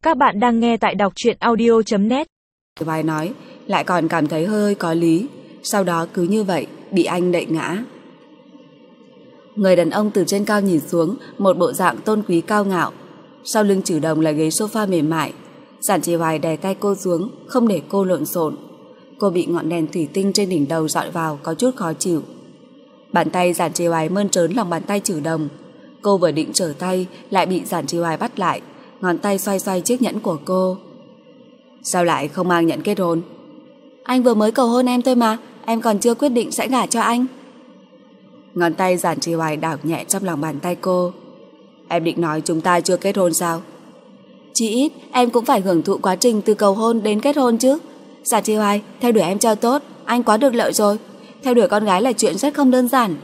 Các bạn đang nghe tại đọc truyện audio.net. Vài nói, lại còn cảm thấy hơi có lý. Sau đó cứ như vậy bị anh đẩy ngã. Người đàn ông từ trên cao nhìn xuống, một bộ dạng tôn quý cao ngạo. Sau lưng Trử Đồng là ghế sofa mềm mại. Giản Trì Hoài đè tay cô xuống, không để cô lộn xộn. Cô bị ngọn đèn thủy tinh trên đỉnh đầu dọi vào, có chút khó chịu. Bàn tay Giản Trì Hoài mơn trớn lòng bàn tay Trử Đồng. Cô vừa định trở tay, lại bị Giản Trì Hoài bắt lại. Ngón tay xoay xoay chiếc nhẫn của cô. Sao lại không mang nhẫn kết hôn? Anh vừa mới cầu hôn em thôi mà, em còn chưa quyết định sẽ gả cho anh. Ngón tay Giản Trì Hoài đảo nhẹ trong lòng bàn tay cô. Em định nói chúng ta chưa kết hôn sao? Chỉ ít em cũng phải hưởng thụ quá trình từ cầu hôn đến kết hôn chứ. Giản Trì Hoài, theo đuổi em cho tốt, anh quá được lợi rồi. Theo đuổi con gái là chuyện rất không đơn giản.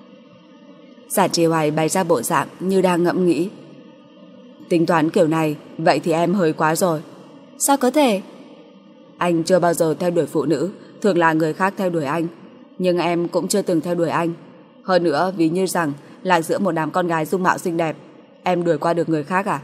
Giản Trì Hoài bày ra bộ dạng như đang ngẫm nghĩ. Tính toán kiểu này, vậy thì em hơi quá rồi. Sao có thể? Anh chưa bao giờ theo đuổi phụ nữ, thường là người khác theo đuổi anh. Nhưng em cũng chưa từng theo đuổi anh. Hơn nữa, ví như rằng là giữa một đám con gái dung mạo xinh đẹp, em đuổi qua được người khác à?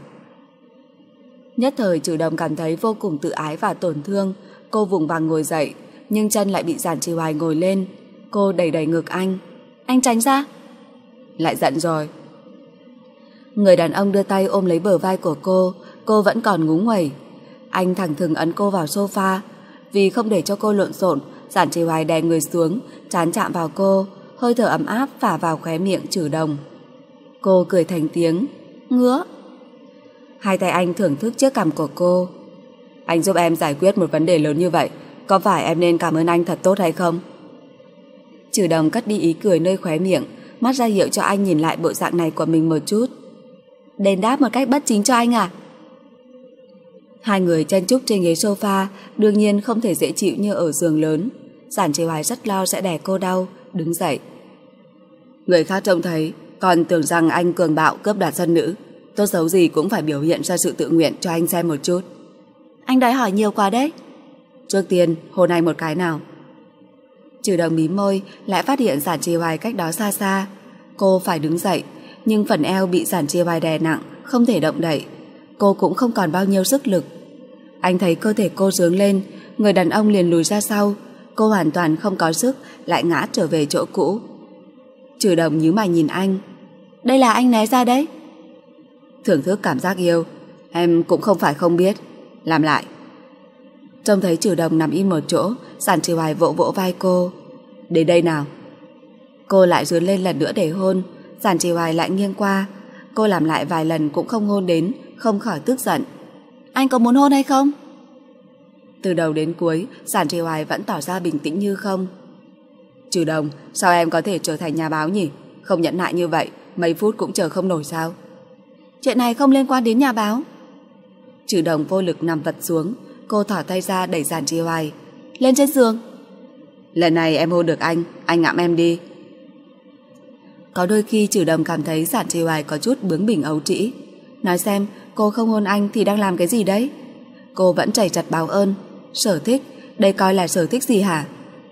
Nhất thời Trử Đồng cảm thấy vô cùng tự ái và tổn thương. Cô vùng vằng ngồi dậy, nhưng chân lại bị Giản Trì Hoài ngồi lên. Cô đẩy đẩy ngực anh. Anh tránh ra. Lại giận rồi. Người đàn ông đưa tay ôm lấy bờ vai của cô vẫn còn ngúng nguẩy. Anh thẳng thừng ấn cô vào sofa. Vì không để cho cô lộn xộn, Giản Trì Hoài đè người xuống, trán chạm vào cô, hơi thở ấm áp phả vào khóe miệng Trử Đồng. Cô cười thành tiếng, ngứa. Hai tay anh thưởng thức chiếc cằm của cô. Anh giúp em giải quyết một vấn đề lớn như vậy, có phải em nên cảm ơn anh thật tốt hay không? Trử Đồng cất đi ý cười nơi khóe miệng, mắt ra hiệu cho anh nhìn lại bộ dạng này của mình một chút. Đền đáp một cách bất chính cho anh à? Hai người chen chúc trên ghế sofa, đương nhiên không thể dễ chịu như ở giường lớn. Giản Trì Hoài rất lo sẽ đè cô đau, đứng dậy. Người khác trông thấy, còn tưởng rằng anh cường bạo cướp đoạt dân nữ. Tốt xấu gì cũng phải biểu hiện ra sự tự nguyện cho anh xem một chút. Anh đòi hỏi nhiều quá đấy. Trước tiên, hôn anh một cái nào. Trử Đồng mím môi, lại phát hiện Giản Trì Hoài cách đó xa xa. Cô phải đứng dậy, nhưng phần eo bị Giản Trì Hoài đè nặng, không thể động đậy. Cô cũng không còn bao nhiêu sức lực. Anh thấy cơ thể cô dướng lên, người đàn ông liền lùi ra sau. Cô hoàn toàn không có sức, lại ngã trở về chỗ cũ. Trử Đồng nhíu mày nhìn anh. Đây là anh né ra đấy. Thưởng thức cảm giác yêu, em cũng không phải không biết. Làm lại. Trông thấy Trử Đồng nằm im một chỗ, Giản Trì Hoài vỗ vỗ vai cô. Đến đây nào. Cô lại dướn lên lần nữa để hôn. Giản Trì Hoài lại nghiêng qua. Cô làm lại vài lần cũng không hôn đến, không khỏi tức giận. Anh có muốn hôn hay không? Từ đầu đến cuối, Giản Trì Hoài vẫn tỏ ra bình tĩnh như không. Trử Đồng, sao em có thể trở thành nhà báo nhỉ? Không nhẫn nại như vậy, mấy phút cũng chờ không nổi sao? Chuyện này không liên quan đến nhà báo. Trử Đồng vô lực nằm vật xuống. Cô thỏ tay ra đẩy Giản Trì Hoài. Lên trên giường. Lần này em hôn được anh ngậm em đi. Có đôi khi Trử Đồng cảm thấy Giản Trì Hoài có chút bướng bỉnh ấu trĩ. Nói xem, cô không hôn anh thì đang làm cái gì đấy? Cô vẫn chảy chặt báo ơn. Sở thích, đây coi là sở thích gì hả?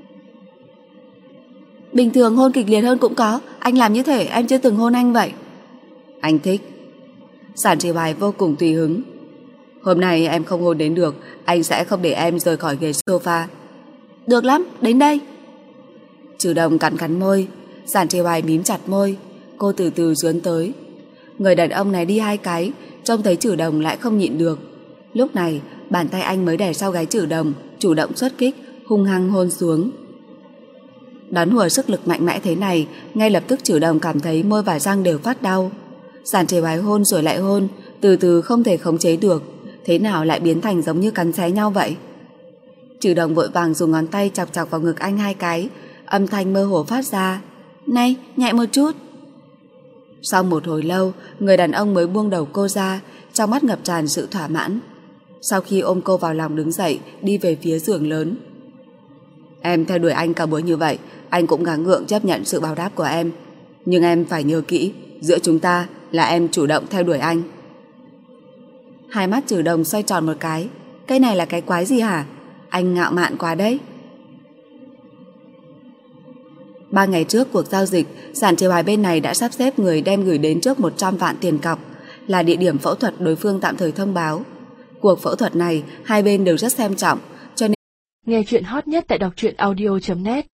Bình thường hôn kịch liệt hơn cũng có. Anh làm như thể em chưa từng hôn anh vậy. Anh thích. Giản Trì Hoài vô cùng tùy hứng. Hôm nay em không hôn đến được, anh sẽ không để em rời khỏi ghế sofa. Được lắm, đến đây. Trử Đồng cắn cắn môi. Giản Trì Hoài mím chặt môi. Cô từ từ dướn tới. Người đàn ông này đi hai cái, trông thấy Trử Đồng lại không nhịn được. Lúc này bàn tay anh mới đè sau gáy Trử Đồng, chủ động xuất kích, hung hăng hôn xuống. Đón hùa sức lực mạnh mẽ thế này, ngay lập tức Trử Đồng cảm thấy môi và răng đều phát đau. Giản Trì Hoài hôn rồi lại hôn, từ từ không thể khống chế được. Thế nào lại biến thành giống như cắn xé nhau vậy? Trử Đồng vội vàng dùng ngón tay chọc chọc vào ngực anh hai cái, âm thanh mơ hồ phát ra. Này, nhẹ một chút. Sau một hồi lâu, người đàn ông mới buông đầu cô ra, trong mắt ngập tràn sự thỏa mãn. Sau khi ôm cô vào lòng đứng dậy, đi về phía giường lớn. Em theo đuổi anh cả buổi như vậy, anh cũng gắng gượng chấp nhận sự báo đáp của em. Nhưng em phải nhớ kỹ, giữa chúng ta là em chủ động theo đuổi anh. Hai mắt Trử Đồng xoay tròn một cái. Cái này là cái quái gì hả? Anh ngạo mạn quá đấy. 3 ngày trước cuộc giao dịch, Giản Trì Hoài bên này đã sắp xếp người đem gửi đến trước 100 vạn tiền cọc, là địa điểm phẫu thuật đối phương tạm thời thông báo. Cuộc phẫu thuật này hai bên đều rất xem trọng, cho nên Nghe chuyện hot nhất tại đọc truyện audio.net